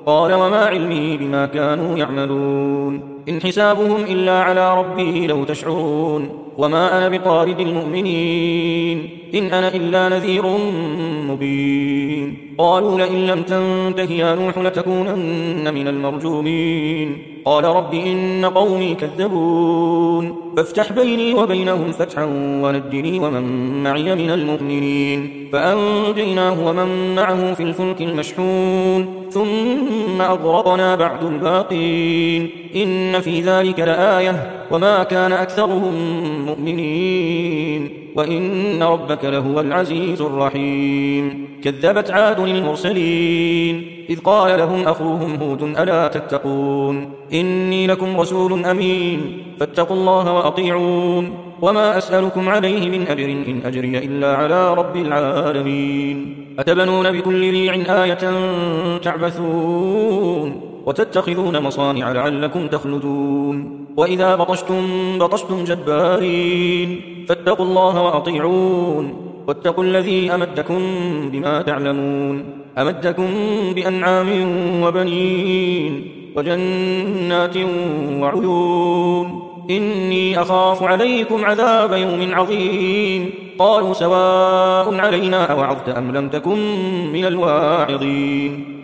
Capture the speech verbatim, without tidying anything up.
قال وما علمي بما كانوا يعملون إن حسابهم إلا على ربي لو تشعرون وما أنا بطارد المؤمنين إن أنا إلا نذير مبين قالوا لئن لم تنته يا نوح لتكونن من المرجومين قال رب إن قومي كذبون فافتح بيني وبينهم فتحا ونجني ومن معي من المؤمنين فأنجيناه ومن معه في الفلك المشحون ثم أغرقنا بعد الباقين إن في ذلك لآية وما كان أكثرهم مؤمنين وإن ربك لهو العزيز الرحيم كذبت عاد المرسلين إذ قال لهم أخوهم هود ألا تتقون إني لكم رسول أمين فاتقوا الله وأطيعون وما أسألكم عليه من أجر إن أجري إلا على رب العالمين أتبنون بكل ريع آية تعبثون وتتخذون مصانع لعلكم تخلدون وإذا بطشتم بطشتم جبارين فاتقوا الله وأطيعون واتقوا الذي أمدكم بما تعلمون أمدكم بأنعام وبنين وجنات وعيون إني أخاف عليكم عذاب يوم عظيم قالوا سواء علينا أوعظت أم لم تكن من الواعظين